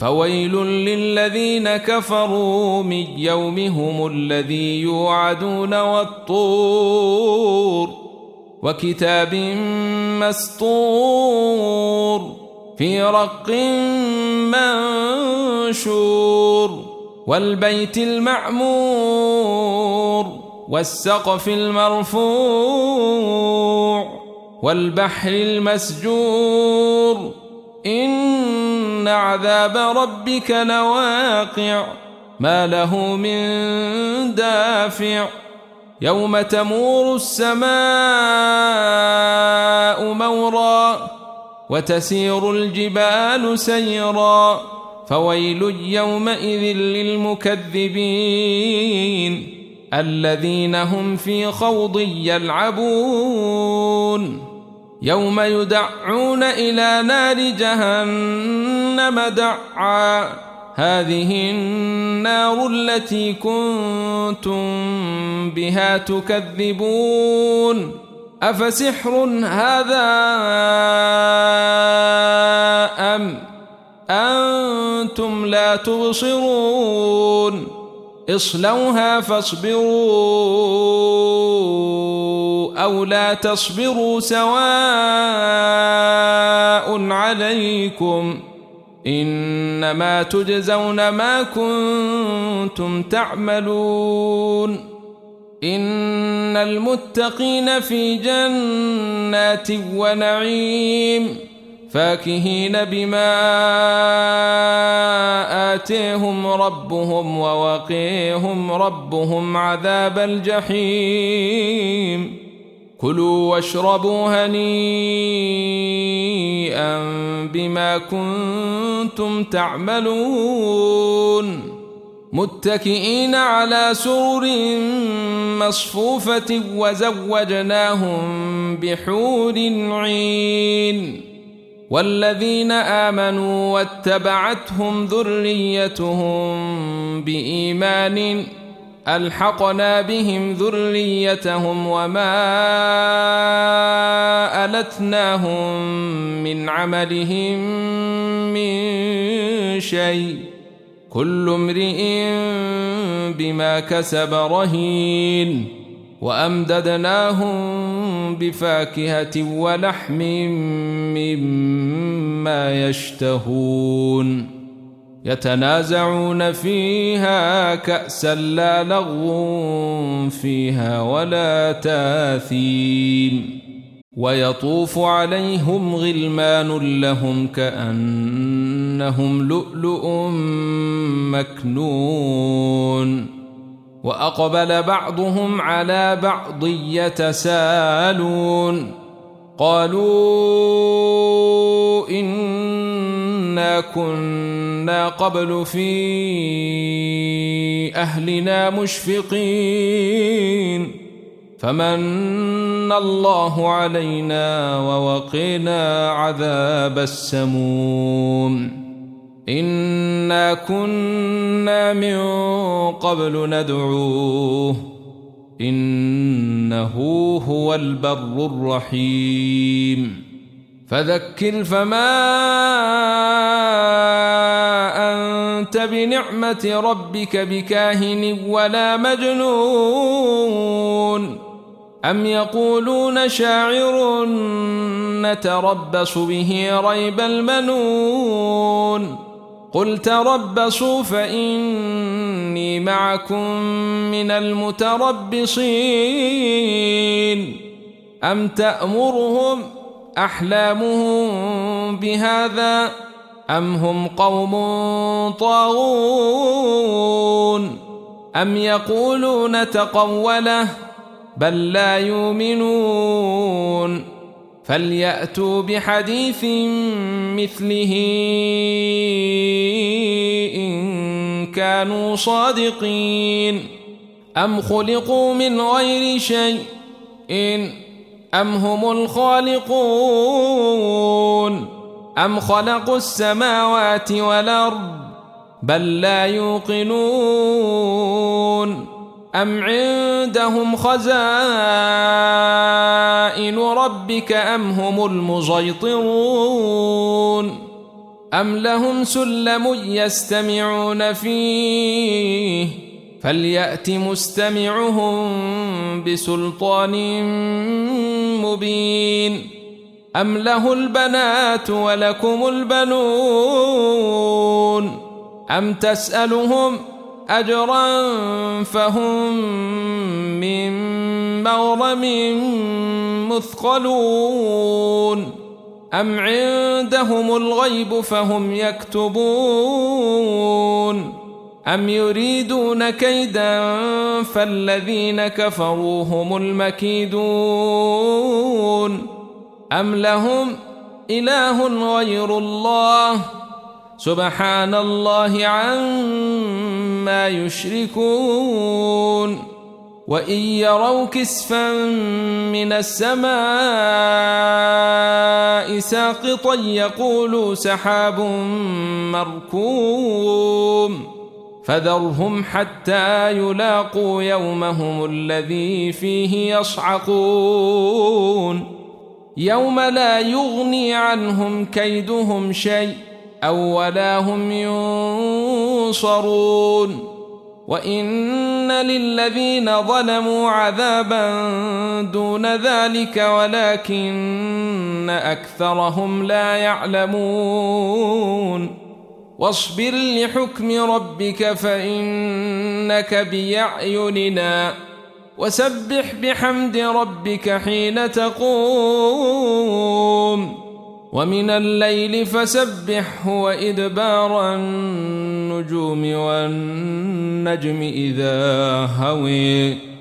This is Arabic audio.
فويل للذين كفروا من يومهم الذي يوعدون والطور وكتاب مسطور في رق منشور والبيت المعمور والسقف المرفوع والبحر المسجور إن عذاب ربك لواقع ما له من دافع يوم تمور السماء مورا وتسير الجبال سيرا فويل يومئذ للمكذبين الذين هم في خوض يلعبون يوم يدعون إلى نار جهنم دعا هذه النار التي كنتم بها تكذبون أفسحر هذا أم أنتم لا تبصرون اصلوها فاصبروا أو لا تصبروا سواء عليكم إنما تجزون ما كنتم تعملون إن المتقين في جنات ونعيم فاكهين بما آتيهم ربهم ووقيهم ربهم عذاب الجحيم كلوا واشربوا هنيئا بما كنتم تعملون متكئين على سرر مصفوفة وزوجناهم بحور عين والذين آمنوا واتبعتهم ذريتهم بإيمان ألحقنا بهم ذريتهم وما ألتناهم من عملهم من شيء كل امرئ بما كسب رهين وأمددناهم بفاكهة ولحم مما يشتهون يتنازعون فيها كأسا لا لغو فيها ولا تاثيم ويطوف عليهم غلمان لهم كأنهم لؤلؤ مكنون وأقبل بعضهم على بعض يتساءلون قالوا إنا كنا قبل في أهلنا مشفقين فمن الله علينا ووقنا عذاب السموم إنا كنا من قبل ندعوه إنه هو البر الرحيم فذكر فما أنت بنعمة ربك بكاهن ولا مجنون أم يقولون شاعر نتربص به ريب المنون قل تربصوا فإني معكم من المتربصين أم تأمرهم أحلامهم بهذا أم هم قوم طاغون أم يقولون تقوله بل لا يؤمنون فليأتوا بحديث مثله إن كانوا صادقين أم خلقوا من غير شيء أم هم الخالقون أم خلقوا السماوات والأرض بل لا يوقنون أم عندهم خزائن ربك أم هم المسيطرون أم لهم سلم يستمعون فيه فليأت مستمعهم بسلطان مبين أم له البنات ولكم البنون أم تسألهم أجرا فهم من مغرم مثقلون أم عندهم الغيب فهم يكتبون أم يريدون كيدا فالذين كفروا هم المكيدون أم لهم إله غير الله سبحان الله عما يشركون وإن يروا كسفا من السماء ساقطا يقولوا سحاب مركوم فذرهم حتى يلاقوا يومهم الذي فيه يصعقون يوم لا يغني عنهم كيدهم شيء أو ولا هم ينصرون وإن للذين ظلموا عذابا دون ذلك ولكن أكثرهم لا يعلمون واصبر لحكم ربك فإنك بأعيننا وسبح بحمد ربك حين تقوم ومن الليل فسبحه وإدبار النجوم والنجم إذا هوي